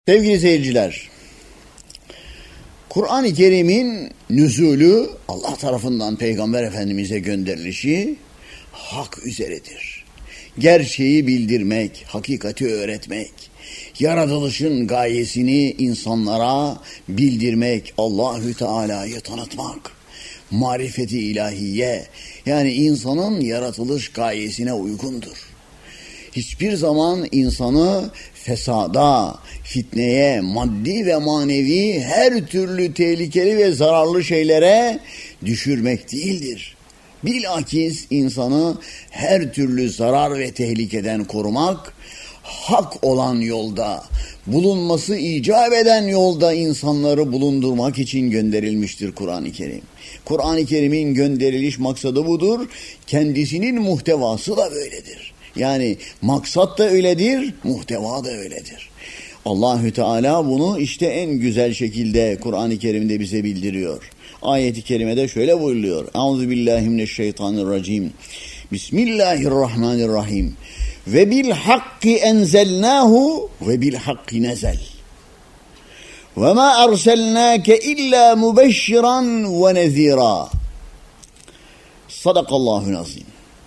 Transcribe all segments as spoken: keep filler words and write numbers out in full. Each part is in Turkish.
Sevgili seyirciler, Kur'an-ı Kerim'in nüzulü, Allah tarafından Peygamber Efendimiz'e gönderilişi hak üzeredir. Gerçeği bildirmek, hakikati öğretmek, yaratılışın gayesini insanlara bildirmek, Allahü Teala'yı tanıtmak, marifeti ilahiye, yani insanın yaratılış gayesine uygundur. Hiçbir zaman insanı fesada, fitneye, maddi ve manevi her türlü tehlikeli ve zararlı şeylere düşürmek değildir. Bilakis insanı her türlü zarar ve tehlikeden korumak, hak olan yolda, bulunması icap eden yolda insanları bulundurmak için gönderilmiştir Kur'an-ı Kerim. Kur'an-ı Kerim'in gönderiliş maksadı budur, kendisinin muhtevası da böyledir. Yani maksat da öyledir, muhteva da öyledir. Allahü Teala bunu işte en güzel şekilde Kur'an-ı Kerim'de bize bildiriyor. Ayet-i kerimede şöyle buyuruyor. Euzubillahimineşşeytanirracim. Bismillahirrahmanirrahim. Ve bil hakki enzelnahu ve bil hakki nezel. Ve ma arselnake illa mubeşşiran ve nezira. Sadakallahul azim.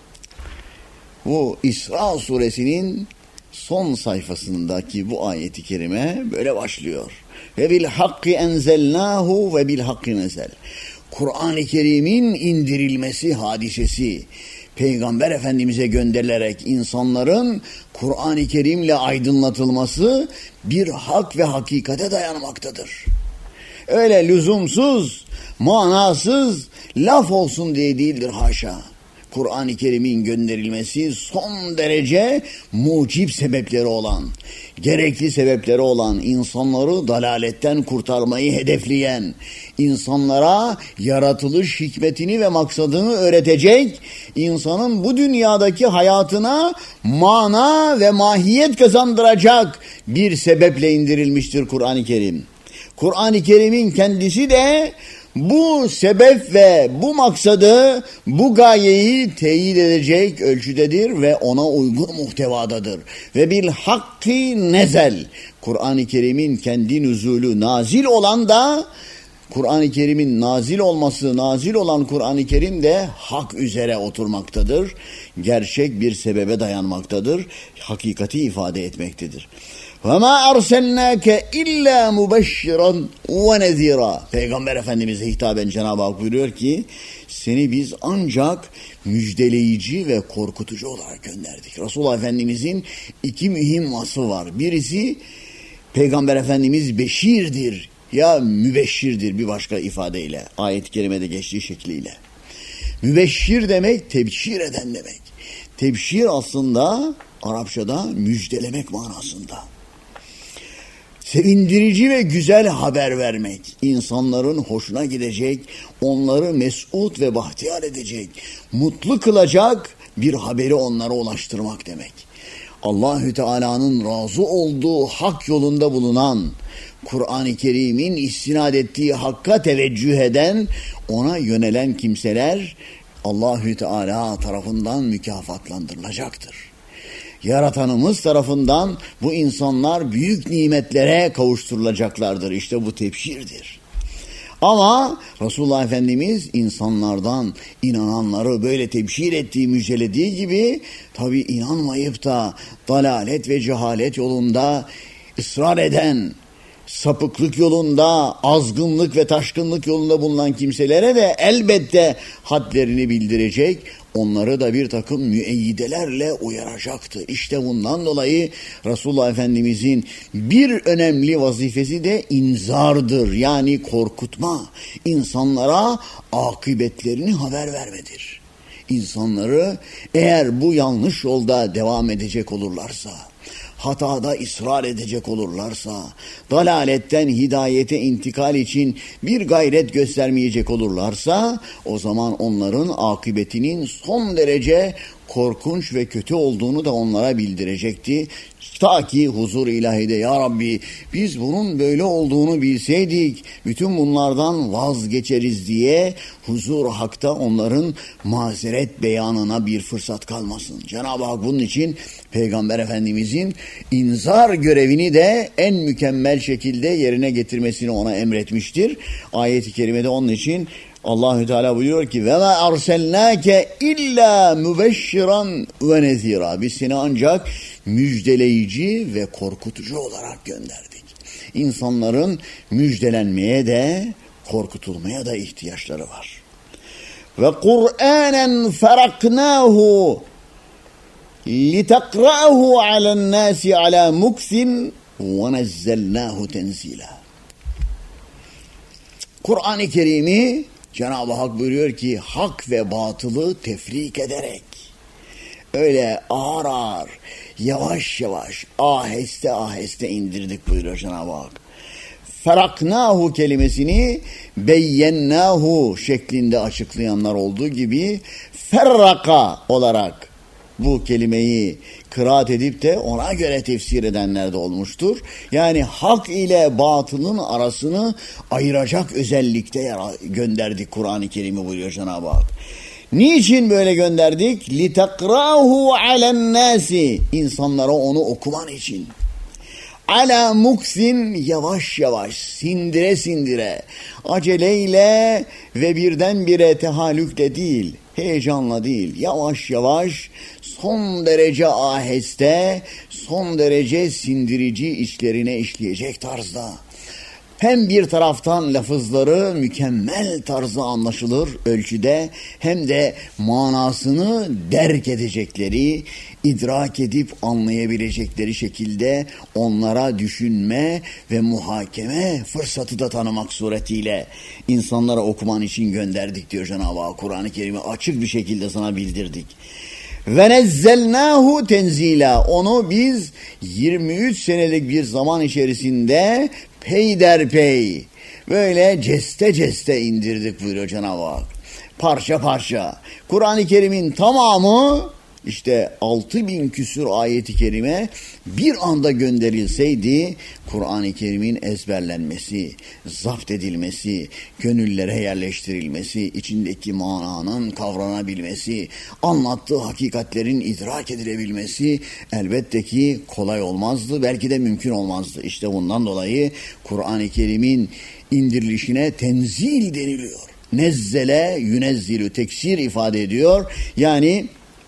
Bu İsra suresinin son sayfasındaki bu ayeti kerime böyle başlıyor. Ve bil hakki enzelnahu ve bil hakki nezel. Kur'an-ı Kerim'in indirilmesi hadisesi, Peygamber Efendimiz'e gönderilerek insanların Kur'an-ı Kerim'le aydınlatılması bir hak ve hakikate dayanmaktadır. Öyle lüzumsuz, manasız, laf olsun diye değildir haşa. Kur'an-ı Kerim'in gönderilmesi son derece mucib sebepleri olan, gerekli sebepleri olan, insanları dalaletten kurtarmayı hedefleyen, insanlara yaratılış hikmetini ve maksadını öğretecek, insanın bu dünyadaki hayatına mana ve mahiyet kazandıracak bir sebeple indirilmiştir Kur'an-ı Kerim. Kur'an-ı Kerim'in kendisi de bu sebep ve bu maksadı, bu gayeyi teyit edecek ölçüdedir ve ona uygun muhtevadadır. Ve bil hakki nezel. Kur'an-ı Kerim'in kendi nüzulü nazil olan da, Kur'an-ı Kerim'in nazil olması, nazil olan Kur'an-ı Kerim de hak üzere oturmaktadır. Gerçek bir sebebe dayanmaktadır. Hakikati ifade etmektedir. وَمَا أَرْسَلْنَاكَ اِلَّا مُبَشِّرًا وَنَذِيرًا. Peygamber Efendimiz'e hitaben Cenab-ı Hak buyuruyor ki, seni biz ancak müjdeleyici ve korkutucu olarak gönderdik. Resulullah Efendimiz'in iki mühim vasfı var. Birisi, Peygamber Efendimiz beşirdir ya mübeşşirdir bir başka ifadeyle, ayet-i kerimede geçtiği şekliyle. Mübeşşir demek, tebşir eden demek. Tebşir aslında Arapçada müjdelemek manasında. Sevindirici ve güzel haber vermek, insanların hoşuna gidecek, onları mesut ve bahtiyar edecek, mutlu kılacak bir haberi onlara ulaştırmak demek. Allahü Teala'nın razı olduğu hak yolunda bulunan, Kur'an-ı Kerim'in istinad ettiği hakka teveccüh eden, ona yönelen kimseler Allahü Teala tarafından mükafatlandırılacaktır. Yaratanımız tarafından bu insanlar büyük nimetlere kavuşturulacaklardır. İşte bu tebşirdir. Ama Resulullah Efendimiz insanlardan inananları böyle tebşir ettiği, müjdelediği gibi tabi inanmayıp da dalalet ve cehalet yolunda ısrar eden, sapıklık yolunda, azgınlık ve taşkınlık yolunda bulunan kimselere de elbette hadlerini bildirecek, onları da bir takım müeyyidelerle uyaracaktı. İşte bundan dolayı Resulullah Efendimizin bir önemli vazifesi de inzardır. Yani korkutma, insanlara akıbetlerini haber vermedir. İnsanları eğer bu yanlış yolda devam edecek olurlarsa, hatada ısrar edecek olurlarsa, dalaletten hidayete intikal için bir gayret göstermeyecek olurlarsa, o zaman onların akıbetinin son derece korkunç ve kötü olduğunu da onlara bildirecekti. Ta ki huzur ilahide ya Rabbi biz bunun böyle olduğunu bilseydik bütün bunlardan vazgeçeriz diye huzur hakta onların mazeret beyanına bir fırsat kalmasın. Cenab-ı Hak bunun için Peygamber Efendimizin inzar görevini de en mükemmel şekilde yerine getirmesini ona emretmiştir. Ayet-i kerimede onun için Allahü Teala buyuruyor ki ve ma arselnake illa mübeşşiran ve nezira. Biz seni ancak müjdeleyici ve korkutucu olarak gönderdik. İnsanların müjdelenmeye de korkutulmaya da ihtiyaçları var. Ve Kur'anen feraknahu litekra'ahu alen nasi ala muksin ve nezzelnahu tenzila. Kur'an-ı Kerim'i Cenab-ı Hak buyuruyor ki hak ve batılı tefrik ederek öyle ağır ağır yavaş yavaş aheste aheste indirdik buyuruyor Cenab-ı Hak. Feraknahu kelimesini beyyennahu şeklinde açıklayanlar olduğu gibi ferraka olarak bu kelimeyi kıraat edip de ona göre tefsir edenler de olmuştur. Yani hak ile batılın arasını ayıracak özellikte gönderdik Kur'an-ı Kerim'i buyuruyor Cenab-ı Hak. Niçin böyle gönderdik? لِتَقْرَاهُ عَلَى النَّاسِ İnsanlara onu okuman için. Ala muksin yavaş yavaş, sindire sindire, aceleyle ve birdenbire tehallükle değil, heyecanla değil, yavaş yavaş, son derece aheste, son derece sindirici içlerine işleyecek tarzda. Hem bir taraftan lafızları mükemmel tarzda anlaşılır ölçüde hem de manasını derk edecekleri, idrak edip anlayabilecekleri şekilde onlara düşünme ve muhakeme fırsatı da tanımak suretiyle insanlara okuman için gönderdik diyor Cenab-ı Hak. Kur'an-ı Kerim'i açık bir şekilde sana bildirdik. Ve nezzelnahu tenzila. Onu biz yirmi üç senelik bir zaman içerisinde peyderpey böyle ceste ceste indirdik buyuruyor Cenab-ı Hak. Parça parça. Kur'an-ı Kerim'in tamamı işte altı bin küsur ayeti kerime bir anda gönderilseydi Kur'an-ı Kerim'in ezberlenmesi, zapt edilmesi, gönüllere yerleştirilmesi, içindeki mananın kavranabilmesi, anlattığı hakikatlerin idrak edilebilmesi elbette ki kolay olmazdı, belki de mümkün olmazdı. İşte bundan dolayı Kur'an-ı Kerim'in indirilişine tenzil deniliyor. Nezzele yünezzilü teksir ifade ediyor. Yani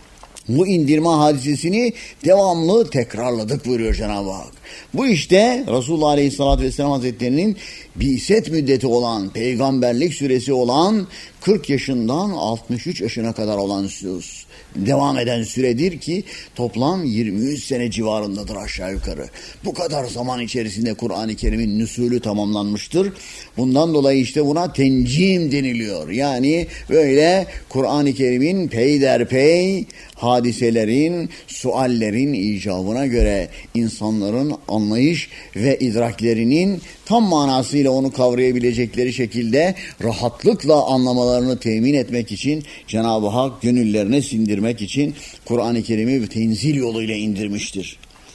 bu indirme hadisesini devamlı tekrarladık buyuruyor Cenab-ı Hak. Bu işte Resulullah Aleyhisselatü Vesselam Hazretleri'nin bi'set müddeti olan, peygamberlik süresi olan kırk yaşından altmış üç yaşına kadar olan devam eden süredir ki toplam yirmi üç sene civarındadır aşağı yukarı. Bu kadar zaman içerisinde Kur'an-ı Kerim'in nüsulü tamamlanmıştır. Bundan dolayı işte buna tencim deniliyor. Yani böyle Kur'an-ı Kerim'in peyderpey hadiselerin, suallerin icabına göre insanların anlayış ve idraklerinin tam manasıyla onu kavrayabilecekleri şekilde rahatlıkla anlamalarını temin etmek için Cenab-ı Hak gönüllerine sindirmek için Kur'an-ı Kerim'i tenzil yoluyla indirmiştir.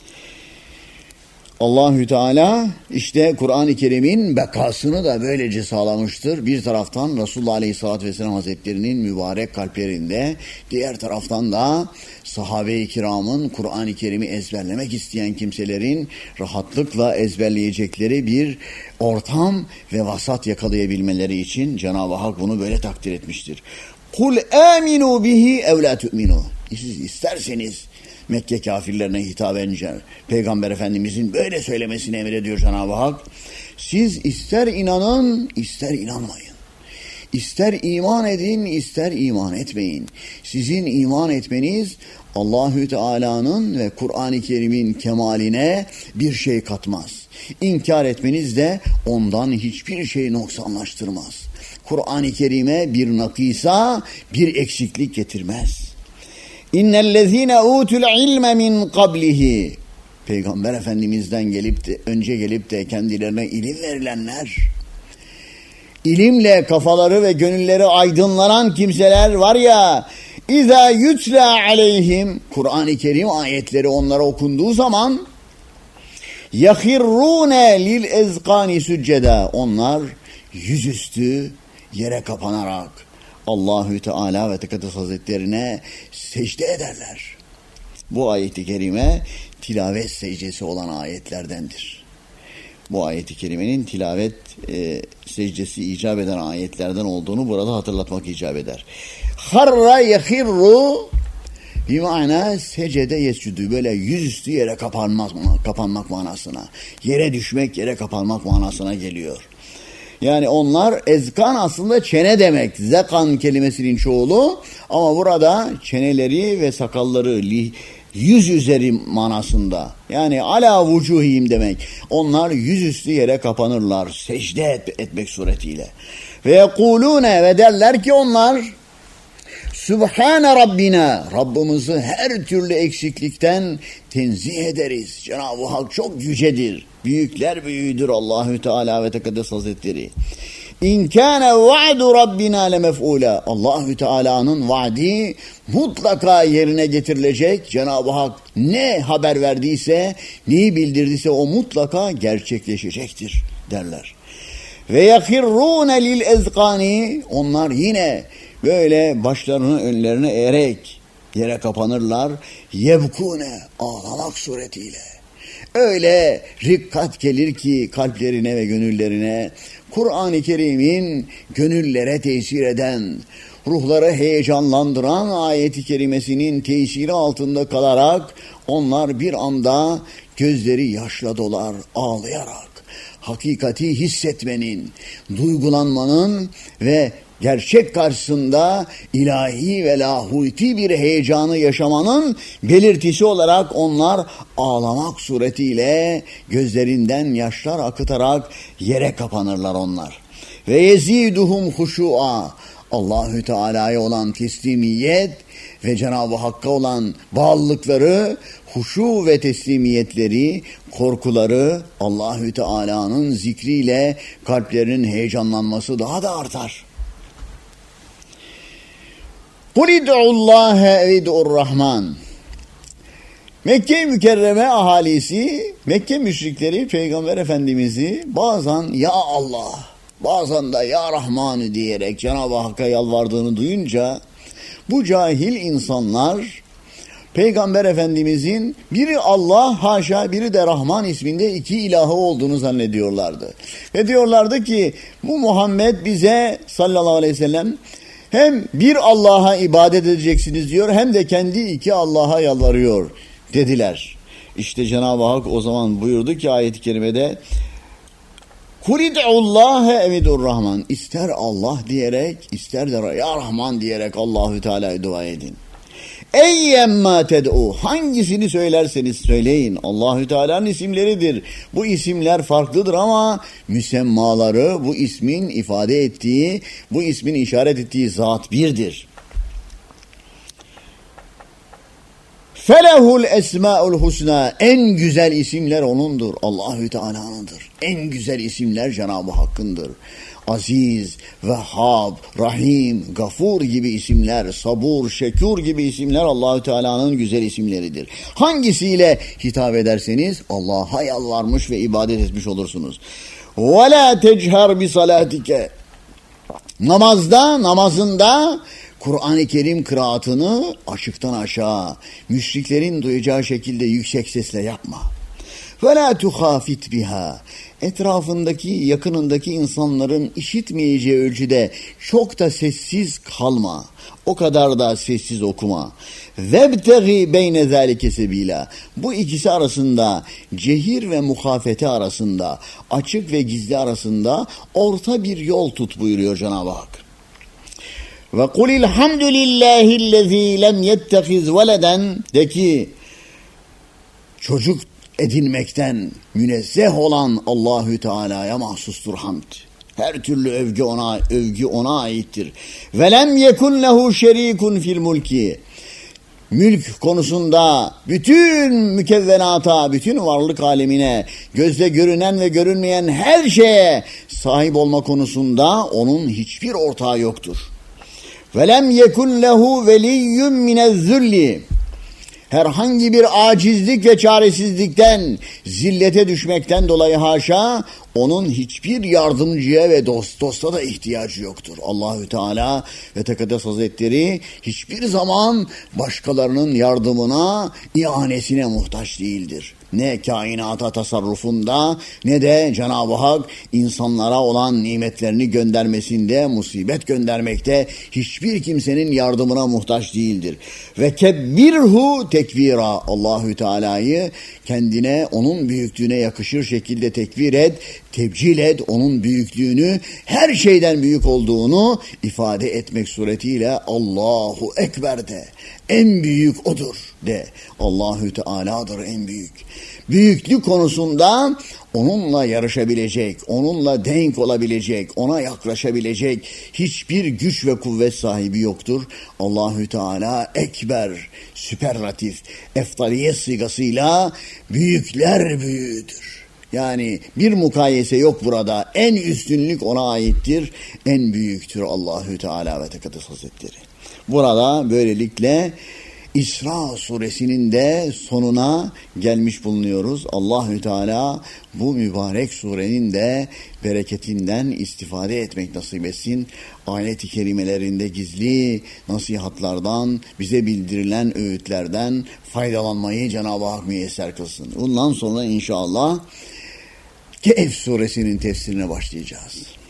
Allahü Teala işte Kur'an-ı Kerim'in bekasını da böylece sağlamıştır. Bir taraftan Resulullah Aleyhisselatü Vesselam Hazretleri'nin mübarek kalplerinde, diğer taraftan da sahabe-i kiramın Kur'an-ı Kerim'i ezberlemek isteyen kimselerin rahatlıkla ezberleyecekleri bir ortam ve vasat yakalayabilmeleri için Cenab-ı Hak bunu böyle takdir etmiştir. Kul aminu bihi ev la tu'minu. Siz isterseniz Mekke kafirlerine hitaben Peygamber Efendimizin böyle söylemesini emrediyor Cenab-ı Hak. Siz ister inanın, ister inanmayın. İster iman edin, ister iman etmeyin. Sizin iman etmeniz Allahü Teala'nın ve Kur'an-ı Kerim'in kemaline bir şey katmaz. İnkar etmeniz de ondan hiçbir şey noksanlaştırmaz. Kur'an-ı Kerim'e bir nakisa, bir eksiklik getirmez. İnnellezîne utul ilme min qablihi. Peygamber Efendimiz'den gelip de önce gelip de kendilerine ilim verilenler, ilimle kafaları ve gönülleri aydınlanan kimseler var ya, İza yutla aleyhim, Kur'an-ı Kerim ayetleri onlara okunduğu zaman yahirrune lil ezkani sücceda, onlar yüzüstü yere kapanarak Allahü Teala ve Tekaddes Hazretlerine secde ederler. Bu ayet-i kerime tilavet secdesi olan ayetlerdendir. Bu ayet-i kerimenin tilavet e, secdesi icap eden ayetlerden olduğunu burada hatırlatmak icap eder. Harra yahirru bir mana secde yescudu, böyle yüzüstü yere kapanmak, kapanmak manasına, yere düşmek, yere kapanmak manasına geliyor. Yani onlar ezkan aslında çene demek. Zekan kelimesinin çoğulu ama burada çeneleri ve sakalları yüz üzeri manasında. Yani ala vucuhim demek. Onlar yüzüstü yere kapanırlar secde et, etmek suretiyle. Ve yekulune, ve derler ki onlar Sübhane Rabbina, Rabbimizi her türlü eksiklikten tenzih ederiz. Cenab-ı Hak çok yücedir. Büyükler büyüğüdür Allahü Teala ve Tekaddes Hazretleri. İn kâne va'du Rabbina lemef'ûlâ. Allahü Teala'nın vaadi mutlaka yerine getirilecek. Cenab-ı Hak ne haber verdiyse, neyi bildirdiyse o mutlaka gerçekleşecektir derler. Ve yakirrûne lil ezkâni, onlar yine böyle başlarını önlerine eğerek yere kapanırlar. Yebkûne, ağlamak suretiyle. Öyle rikkat gelir ki kalplerine ve gönüllerine, Kur'an-ı Kerim'in gönüllere tesir eden, ruhları heyecanlandıran ayet-i kerimesinin tesiri altında kalarak onlar bir anda gözleri yaşla dolar, ağlayarak hakikati hissetmenin, duygulanmanın ve gerçek karşısında ilahi ve lahuti bir heyecanı yaşamanın belirtisi olarak onlar ağlamak suretiyle gözlerinden yaşlar akıtarak yere kapanırlar onlar. Ve yeziduhum huşu'a, Allahü Teala'ya olan teslimiyet ve Cenab-ı Hakk'a olan bağlılıkları, huşu ve teslimiyetleri, korkuları, Allahü Teala'nın zikriyle kalplerinin heyecanlanması daha da artar. Kul id'ullâhe id'ur-Rahman. Mekke-i Mükerreme ahalisi, Mekke müşrikleri Peygamber Efendimiz'i bazen ya Allah, bazen de ya Rahman diyerek Cenab-ı Hakk'a yalvardığını duyunca bu cahil insanlar Peygamber Efendimiz'in biri Allah, haşa biri de Rahman isminde iki ilahı olduğunu zannediyorlardı. Ve diyorlardı ki bu Muhammed bize sallallahu aleyhi ve sellem hem bir Allah'a ibadet edeceksiniz diyor, hem de kendi iki Allah'a yalvarıyor dediler. İşte Cenab-ı Hak o zaman buyurdu ki ayet-i kerimede Kul id'ullâhe evidur-Rahman. İster Allah diyerek, ister de ya Rahman diyerek Allahü Teala'ya dua edin. Eyyemmâ ted'u, hangisini söylerseniz söyleyin, Allahü Teala'nın isimleridir. Bu isimler farklıdır ama müsemmaları, bu ismin ifade ettiği, bu ismin işaret ettiği zat birdir. Felehul esmaul husna, en güzel isimler onundur, Allahü Teala'nındır. En güzel isimler Cenab-ı Hakk'ındır. Aziz, Vehhab, Rahim, Gafur gibi isimler, Sabur, Şekur gibi isimler Allahü Teala'nın güzel isimleridir. Hangisiyle hitap ederseniz Allah'a yalvarmış ve ibadet etmiş olursunuz. وَلَا تَجْهَرْ بِصَلَاتِكَ. Namazda, namazında Kur'an-ı Kerim kıraatını açıktan aşağı, müşriklerin duyacağı şekilde yüksek sesle yapma. وَلَا تُخَافِتْ بِهَا. Etrafındaki, yakınındaki insanların işitmeyeceği ölçüde çok da sessiz kalma. O kadar da sessiz okuma. وَبْتَغِي بَيْنَ ذَٰلِكَ سَب۪يلًا. Bu ikisi arasında, cehir ve muhafete arasında, açık ve gizli arasında orta bir yol tut buyuruyor Cenab-ı Hak. وَقُلِ الْحَمْدُ لِلّٰهِ الَّذ۪ي لَمْ يَتَّخِذْ وَلَدًا. De ki, çocuk edinmekten münezzeh olan Allahü Teala'ya mahsustur hamd. Her türlü övgü ona, övgü ona aittir. Ve lem yekun lehu şerikun fil mulki. Mülk konusunda bütün mükevvenata, bütün varlık alemine, gözle görünen ve görünmeyen her şeye sahip olma konusunda onun hiçbir ortağı yoktur. Ve lem yekun lehu veliyyun minezzulli. Herhangi bir acizlik ve çaresizlikten, zillete düşmekten dolayı haşa, onun hiçbir yardımcıya ve dost dosta da ihtiyacı yoktur. Allahü Teala ve Tekaddes Hazretleri hiçbir zaman başkalarının yardımına, ihanesine muhtaç değildir. Ne kainata tasarrufunda ne de Cenab-ı Hak insanlara olan nimetlerini göndermesinde, musibet göndermekte hiçbir kimsenin yardımına muhtaç değildir. Ve kebbirhu tekvira. Allahü Teala'yı kendine, onun büyüklüğüne yakışır şekilde tekbir et, tebcil et, onun büyüklüğünü, her şeyden büyük olduğunu ifade etmek suretiyle Allahu Ekber de. En büyük odur de. Allahü Teala'dır en büyük. Büyüklük konusunda onunla yarışabilecek, onunla denk olabilecek, ona yaklaşabilecek hiçbir güç ve kuvvet sahibi yoktur. Allahü Teala ekber, süperlatif, eftaliyet sigasıyla büyükler büyüğüdür. Yani bir mukayese yok burada. En üstünlük ona aittir. En büyüktür Allahü Teala ve Tekaddes Hazretleri. Burada böylelikle İsra suresinin de sonuna gelmiş bulunuyoruz. Allahü Teala bu mübarek surenin de bereketinden istifade etmek nasip etsin. Ayet-i kerimelerinde gizli nasihatlardan, bize bildirilen öğütlerden faydalanmayı Cenab-ı Hak müyesser kılsın. Bundan sonra inşallah Kehf suresinin tefsirine başlayacağız.